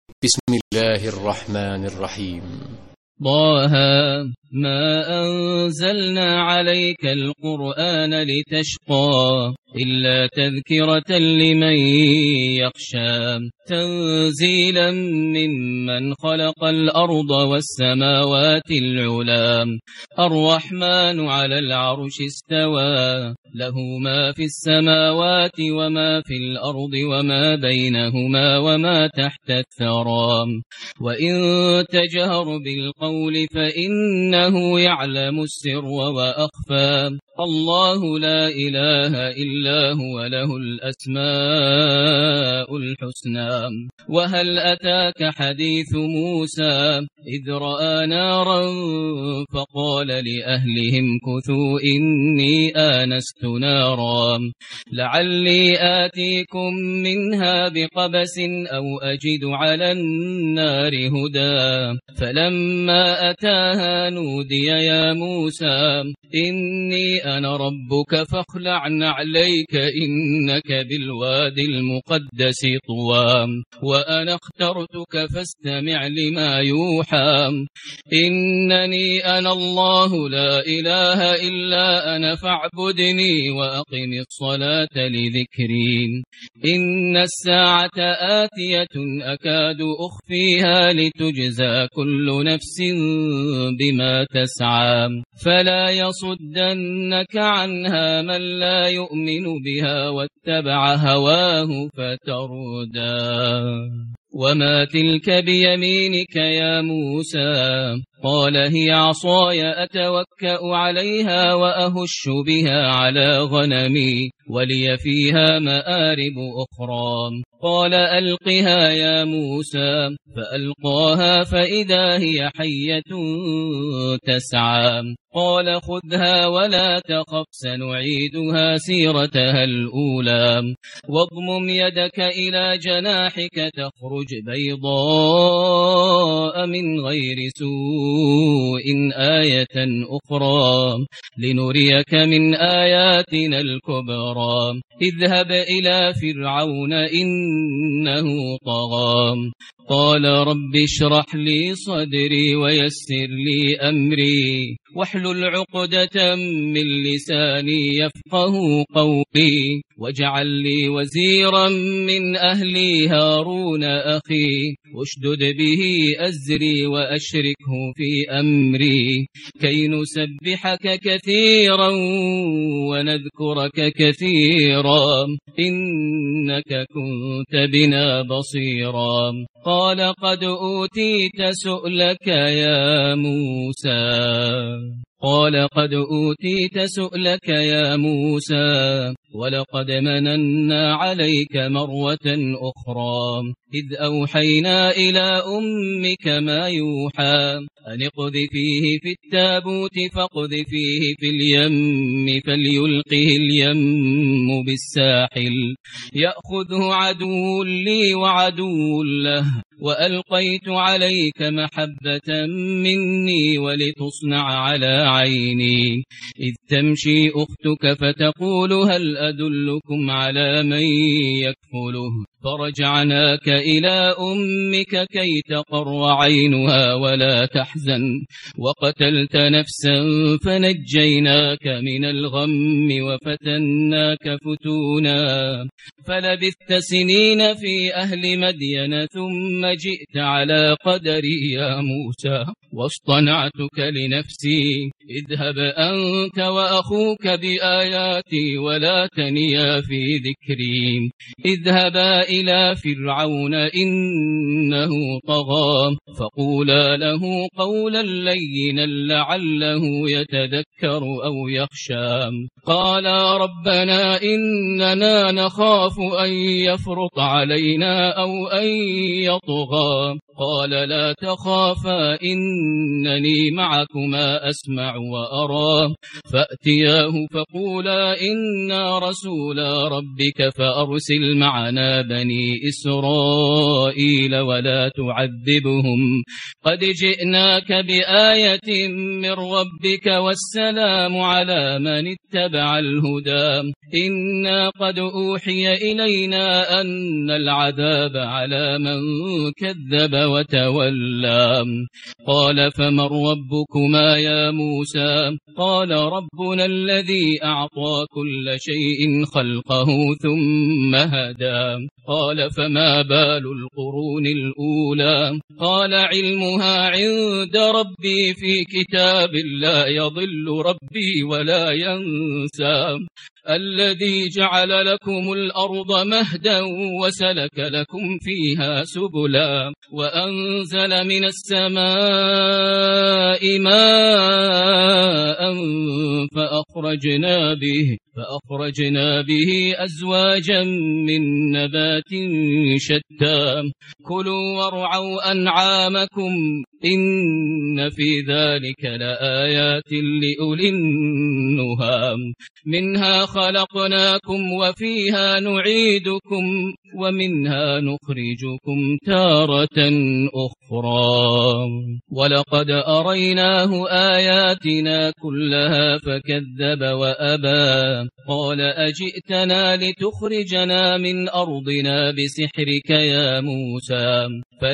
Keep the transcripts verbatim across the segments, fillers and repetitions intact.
بسم الله الرحمن الرحيم. طه ما أنزلنا عليك القرآن لتشقى إلا تذكرة لمن يخشى تنزيلا ممن خلق الأرض والسماوات العلى الرحمن على العرش استوى له ما في السماوات وما في الأرض وما بينهما وما تحت الثرى وإن تجهر بالقول فإنه يعلم السر وأخفى الله لا إله إلا هو له الأسماء الحسنى. وهل أتاك حديث موسى إذ رأى نارا فقال لأهلهم كثوا إني آنست نارا لعلي آتيكم منها بقبس أو أجد على النار هدى فلما أتاها نودي يا موسى إني أنا ربك فاخلع نعليك إنك بالوادي المقدس طوى وأنا اخترتك فاستمع لما يوحى إنني أنا الله لا إله إلا أنا فاعبدني وأقم الصلاة لذكري إن الساعة آتية أكاد أخفيها لتجزى كل نفس بما تسعى فلا يصدنك عنها من لا يؤمن بها واتبع هواه فتردى. وما تلك بيمينك يا موسى قال هي عصاي أتوكأ عليها وأهش بها على غنمي ولي فيها مآرب أخرى قال ألقها يا موسى فألقاها فإذا هي حية تسعى قال خذها ولا تخف سنعيدها سيرتها الأولى واضمم يدك إلى جناحك تخرج بيضاء من غير سوء آية أخرى لنريك من آياتنا الكبرى اذهب إلى فرعون إنه طغى قال رب اشرح لي صدري ويسر لي أمري واحلل عقدة من لساني يفقه قولي واجعل لي وزيرا من أهلي هارون أخي اشدد به أزري وأشركه في أمري كي نسبحك كثيرا ونذكرك كثيرا إنك كنت بنا بصيرا قال قد أوتيت سؤلك يا موسى قال قد أوتيت سؤلك يا موسى ولقد مننا عليك مرة أخرى إذ أوحينا إلى أمك ما يوحى أن اقذفيه في التابوت فاقذفيه في اليم فليلقه اليم بالساحل يأخذه عدو لي وعدو له وألقيت عليك محبة مني ولتصنع على عيني إذ تمشي أختك فتقول هل أدلكم على من يكفله فرجعناك إلى أمك كي تقر عينها ولا تحزن وقتلت نفسا فنجيناك من الغم وفتناك فتونا فلبثت سنين في أهل مدين ثم جئت على قدري يا موسى واصطنعتك لنفسي اذهب أنت وأخوك بآياتي ولا تنيا في ذكري اذهبا إلى فرعون إنه طغى فقولا له قولا لينا لعله يتذكر أو يخشى قالا ربنا إننا نخاف أن يفرط علينا أو أن يطغى قال لا تخافا إنني معكما أسمع وأرى فأتياه فقولا إنا رسولا ربك فأرسل معنا بني بني إسرائيل ولا تعذبهم قد جئناك بآية من ربك والسلام على من اتبع الهدى إنا قد أوحي إلينا أن العذاب على من كذب وتولى قال فمن ربكما يا موسى قال ربنا الذي أعطى كل شيء خلقه ثم هدى قال فما بال القرون الأولى قال علمها عند ربي في كتاب لا يضل ربي ولا ينسى الذي جعل لكم الأرض مهدا وسلك لكم فيها سبلا وأنزل من السماء ماء فأخرجنا به فأخرجنا به أزواجا من نبات شتى كلوا وارعوا أنعامكم إن في ذلك لآيات لأولي النهى منها خلقناكم وفيها نعيدكم ومنها نخرجكم تارة أخرى ولقد أريناه آياتنا كلها فكذب وأبى قال أجئتنا لتخرجنا من أرضنا بسحرك يا موسى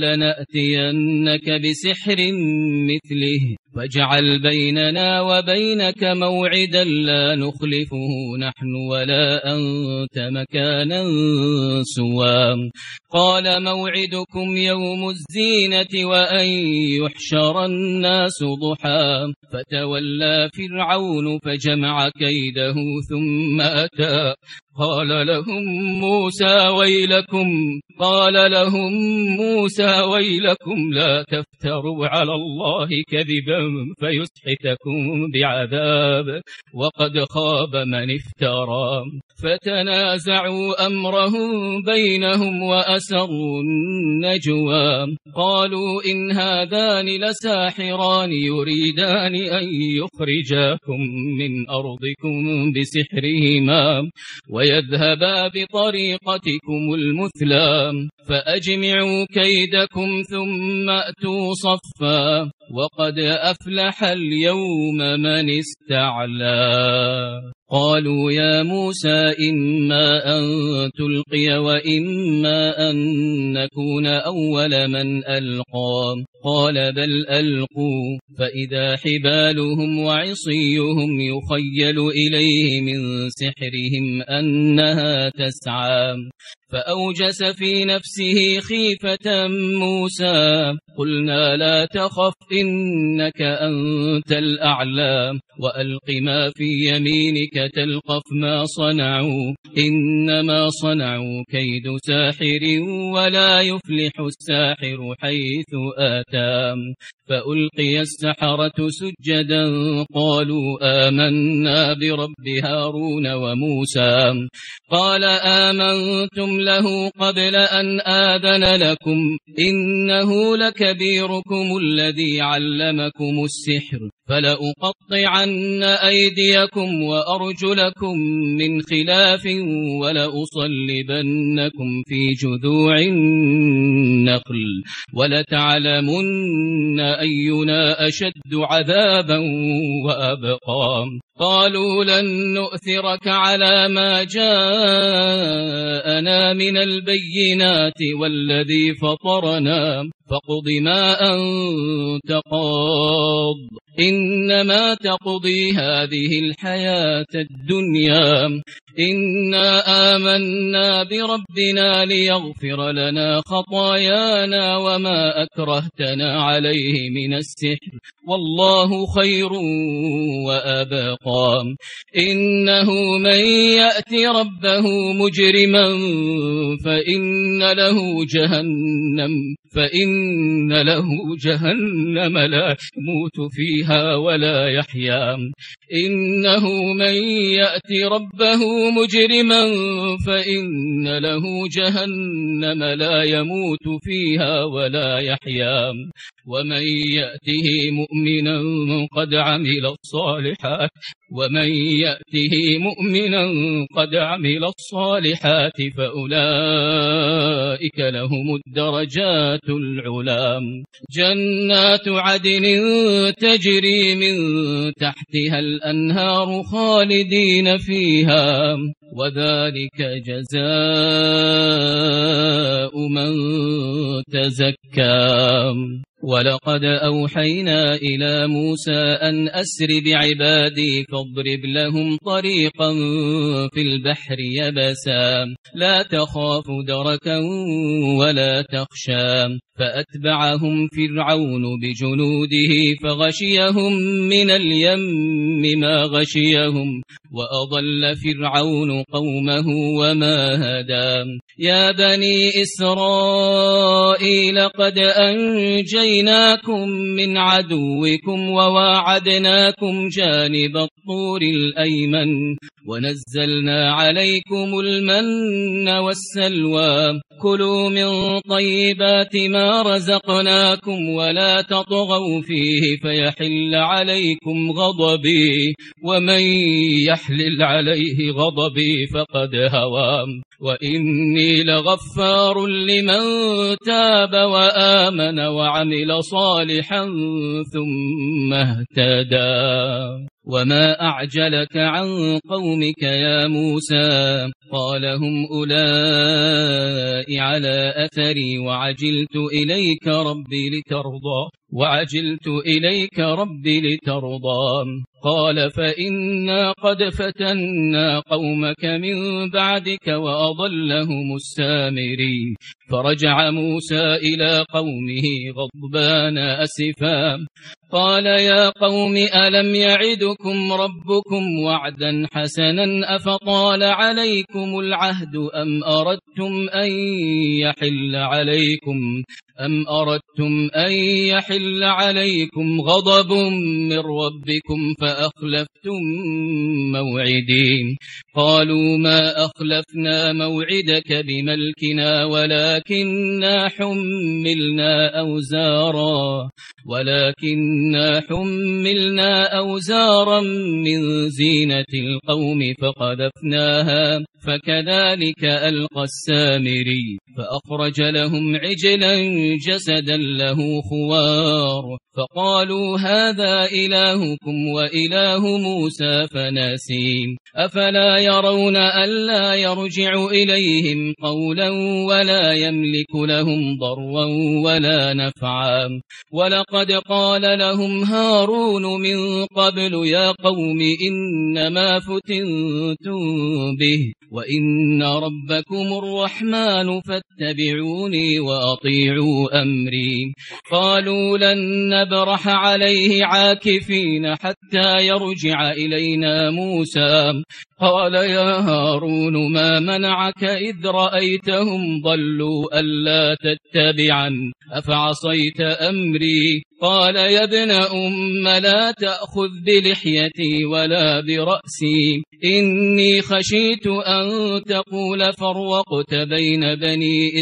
فلنأتينك بسحر مثله فاجعل بيننا وبينك موعدا لا نخلفه نحن ولا أنت مكانا سوى قال موعدكم يوم الزينة وأن يحشر الناس ضحى فتولى فرعون فجمع كيده ثم أتى قال لهم موسى ويلكم قال لهم موسى ويلكم لا تفتروا على الله كذبا فيسحتكم بعذاب وقد خاب من افترى فتنازعوا أمرهم بينهم وأسروا النجوى قالوا إن هذان لساحران يريدان أن يخرجاكم من أرضكم بسحرهما ويذهبا بطريقتكم المثلى فأجمعوا كيدكم ثم أتوا صفا وقد أفلح اليوم من استعلى قالوا يا موسى إما أن تلقي وإما أن نكون أول من ألقى قال بل ألقوا فإذا حبالهم وعصيهم يخيل إليه من سحرهم أنها تسعى فأوجس في نفسه خيفة موسى قلنا لا تخف إنك أنت الأعلى وألق ما في يمينك تلقف ما صنعوا إنما صنعوا كيد ساحر ولا يفلح الساحر حيث آتى فألقي السحرة سجدا قالوا آمنا برب هارون وموسى قال آمنتم له قبل أن آذن لكم إنه لكبيركم الذي علمكم السحر فلأقطعن أيديكم وأرجلكم من خلاف ولأصلبنكم في جذوع النخل ولتعلمن أينا أشد عذابا وأبقى قالوا لن نؤثرك على ما جاءنا من البينات والذي فطرنا فاقض ما أنت قاض إنما تقضي هذه الحياة الدنيا إنا آمنا بربنا ليغفر لنا خطايانا وما أكرهتنا عليه من السحر والله خير وأبقى إنه من يأتي ربه مجرما فإن له جهنم فإن له جهنم لا يموت فيها ولا يحيا إنه من يأتي ربه مجرما فإن له جهنم لا يموت فيها ولا يحيا ومن يأته مؤمنا قد عمل الصالحات ومن يأته مؤمنا قد عمل الصالحات فأولئك لهم الدرجات العلى جنات عدن تجري من تحتها الأنهار خالدين فيها وذلك جزاء من تزكى ولقد أوحينا إلى موسى أن أسر بعبادي فاضرب لهم طريقا في البحر يبسا لا تخاف دركا ولا تخشى فأتبعهم فرعون بجنوده فغشيهم من اليم ما غشيهم وأضل فرعون قومه وما هدى يا بني إسرائيل قد أنجيناكم من عدوكم وواعدناكم جانب الطور الأيمن ونزلنا عليكم المن والسلوى كلوا من طيبات ما رزقناكم ولا تطغوا فيه فيحل عليكم غضبي ومن يحلل عليه غضبي فقد هوى وإني لغفار لمن تاب وآمن وعمل صالحا ثم اهتدى وما أعجلك عن قومك يا موسى قال هم أولئك على أثري وعجلت إليك ربي لترضى وعجلت إليك ربي لترضى قال فإنا قد فتنا قومك من بعدك وأضلهم السامري فرجع موسى إلى قومه غضبان أسفا قال يا قوم ألم يعدكم ربكم وعدا حسنا أفطال عليكم العهد أم أردتم أن يحل عليكم أم أردتم أن يحل عليكم غضب من ربكم فأخلفتم موعدي قالوا ما أخلفنا موعدك بملكنا ولكننا حملنا أوزارا ولكننا حملنا أوزارا من زينة القوم فقذفناها فكذلك ألقى السامري فأخرج لهم عجلا جسدا له خوار فقالوا هذا إلهكم وإله موسى فناسي أفلا يرون ألا يرجع إليهم قولا ولا يملك لهم ضرا ولا نفعا ولقد قال لهم هارون من قبل يا قوم إنما فتنتم به وإن ربكم الرحمن فاتبعوني وأطيعوا أمري قالوا لن نبرح عليه عاكفين حتى يرجع إلينا موسى قال يا هارون ما منعك إذ رأيتهم ضلوا ألا تتبعا أفعصيت أمري قال يا ابن أم لا تأخذ بلحيتي ولا برأسي إني خشيت أن تقول فرقت بين بني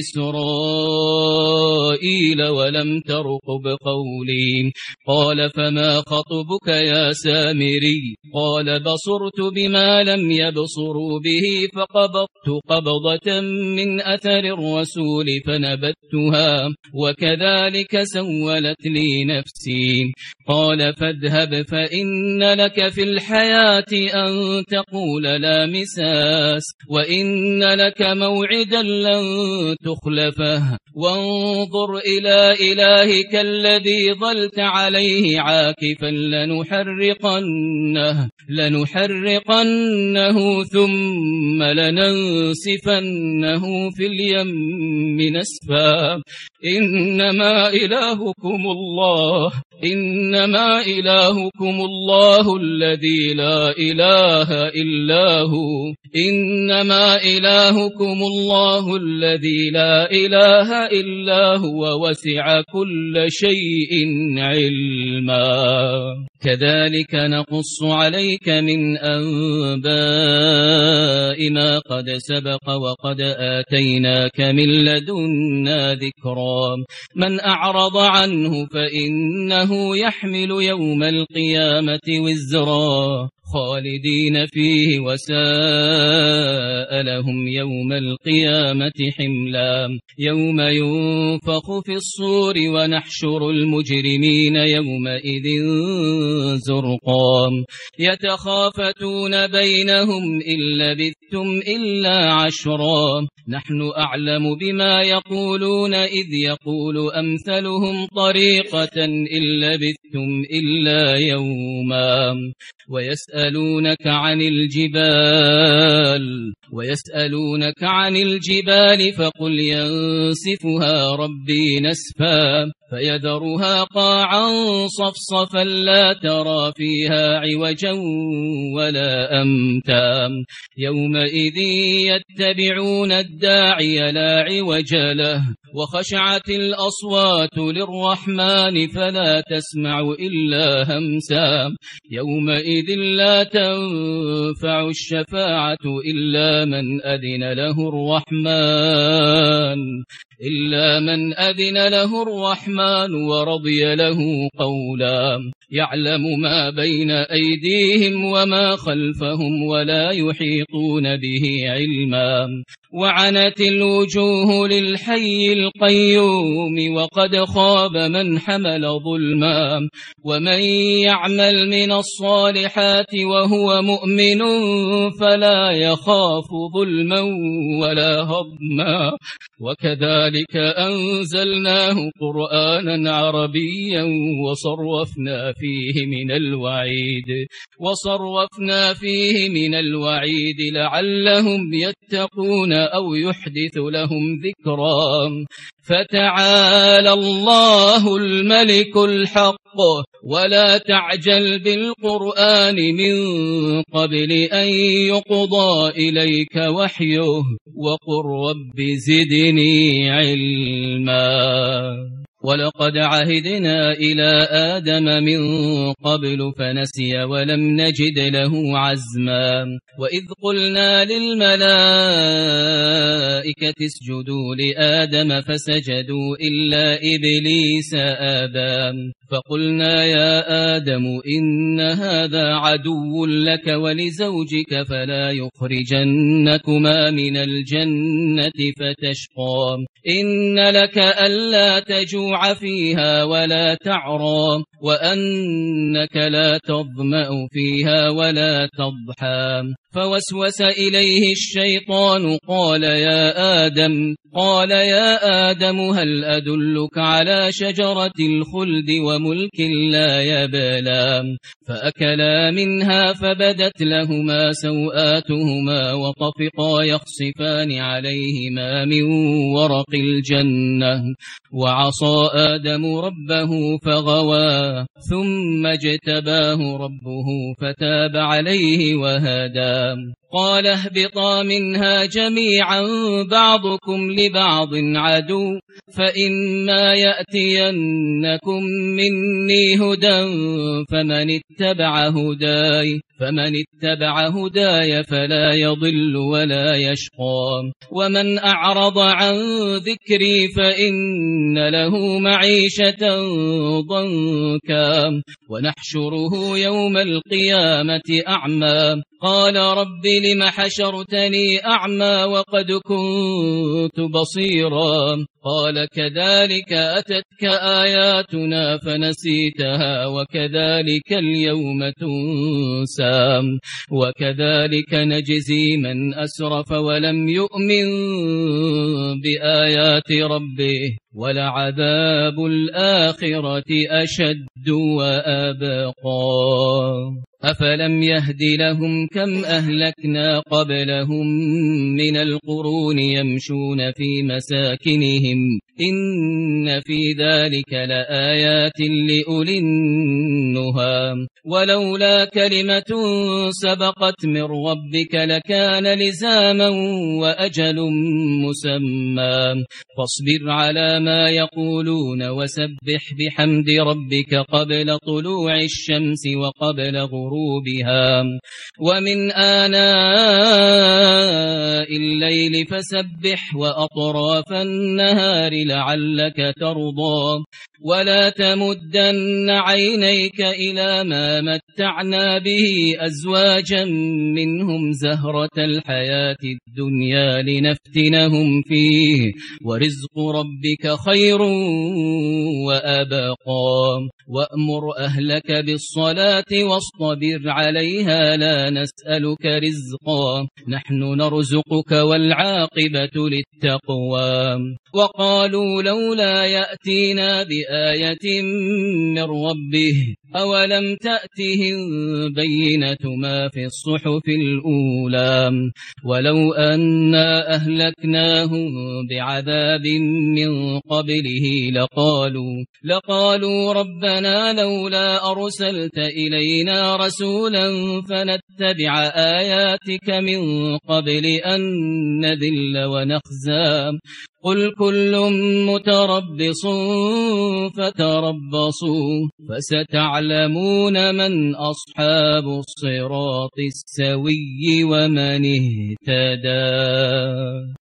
إسرائيل ولم ترقب قولي قال فما خطبك يا سامري قال بصرت بما لم يبصروا به فقبضت قبضة من أثر الرسول فنبتها وكذلك سولت لي نفسي قال فاذهب فإن لك في الحياة أن تقول لا مساس وإن لك موعدا لن تخلفه وانظر إلى إلهك الذي ظلت عليه عاكفا لنحرقنه لنحرقنه ثم لننسفنه في اليم نسفا إنما إلهكم الله إنما إلهكم الله الذي لا إله إلا هو إنما إلهكم الله الذي لا إله إلا هو وسع كل شيء علما كذلك نقص عليك من أنباء ما قد سبق وقد آتيناك من لدنا ذكرا من أعرض عنه فإنه يحمل يوم القيامة وزرا خالدين فيه وساء لهم يوم القيامة حملا يوم ينفخ في الصور ونحشر المجرمين يومئذ زرقا يتخافتون بينهم إن لبثتم إلا عشرا نحن أعلم بما يقولون إذ يقول أمثلهم طريقة إن لبثتم إلا يوما ويسألونك عن الجبال ويسألونك عن الجبال فقل ينسفها ربي نسفا فيذرها قاعا صفصفا لا ترى فيها عوجا ولا أمتا يومئذ يتبعون الداعي لا عوج له وخشعت الأصوات للرحمن فلا تسمع إلا همسا يومئذ لا تنفع الشفاعة إلا من أذن له الرحمن إلا من أذن له الرحمن ورضي له قولا يعلم ما بين أيديهم وما خلفهم ولا يحيطون به علما وعنت الوجوه للحي القيوم وقد خاب من حمل ظلما ومن يعمل من الصالحات وهو مؤمن فلا يخاف ظلما ولا هضما وكذلك أنزلناه قرآنا عربيا وصرفنا فيه من الوعيد وصرفنا فيه من الوعيد لعلهم يتقون أو يحدث لهم ذكرا فتعالى الله الملك الحق ولا تعجل بالقرآن من قبل أن يقضى إليك وحيه وقل رب زدني علما ولقد عهدنا إلى آدم من قبل فنسي ولم نجد له عزما وإذ قلنا للملائكة اسجدوا لآدم فسجدوا إلا إبليس أبى فقلنا يا آدم إن هذا عدو لك ولزوجك فلا يخرجنكما من الجنة فتشقى إن لك ألا تجوع فيها ولا تعرى وأنك لا تظمأ فيها ولا تضحى فوسوس إليه الشيطان قال يا آدم قال يا آدم هل أدلك على شجرة الخلد وملك لا يبلى فأكلا منها فبدت لهما سوآتهما وطفقا يخصفان عليهما من ورق الجنة وعصى آدم ربه فغوى ثم اجتباه ربه فتاب عليه وهدى قال اهبطا منها جميعا بعضكم لبعض عدو فإما يأتينكم مني هدى فمن اتبع هداي فمن اتبع هداي فلا يضل ولا يشقى ومن أعرض عن ذكري فإن له معيشة ضنكا ونحشره يوم القيامة أعمى قال رب لم حشرتني أعمى وقد كنت بصيرا قال كذلك أتتك آياتنا فنسيتها وكذلك اليوم تنسى وكذلك نجزي من أسرف ولم يؤمن بآيات ربه ولعذاب الآخرة أشد وأبقى أفلم يهد لهم كم أهلكنا قبلهم من القرون يمشون في مساكنهم إن في ذلك لآيات لأولي النهى ولولا كلمة سبقت من ربك لكان لزاما وأجل مسمى فاصبر على ما يقولون وسبح بحمد ربك قبل طلوع الشمس وقبل غروبها غروبها ومن آناء الليل فسبح وأطراف النهار لعلك ترضى ولا تمدن عينيك إلى ما متعنا به أزواجا منهم زهرة الحياة الدنيا لنفتنهم فيه ورزق ربك خير وأبقى وأمر أهلك بالصلاة واصطبر عليها لا نسألك رزقا نحن نرزقك والعاقبة للتقوى وقالوا لولا يأتينا بآية من ربه أولم تأتهم بينة ما في الصحف الأولى ولو أنا أهلكناهم بعذاب من قبله لقالوا لقالوا ربنا لولا أرسلت إلينا رسولا فنتبع آياتك من قبل أن نذل ونخزى قل كل متربص فتربصوا فستعلمون من أصحاب الصراط السوي ومن اهتدى.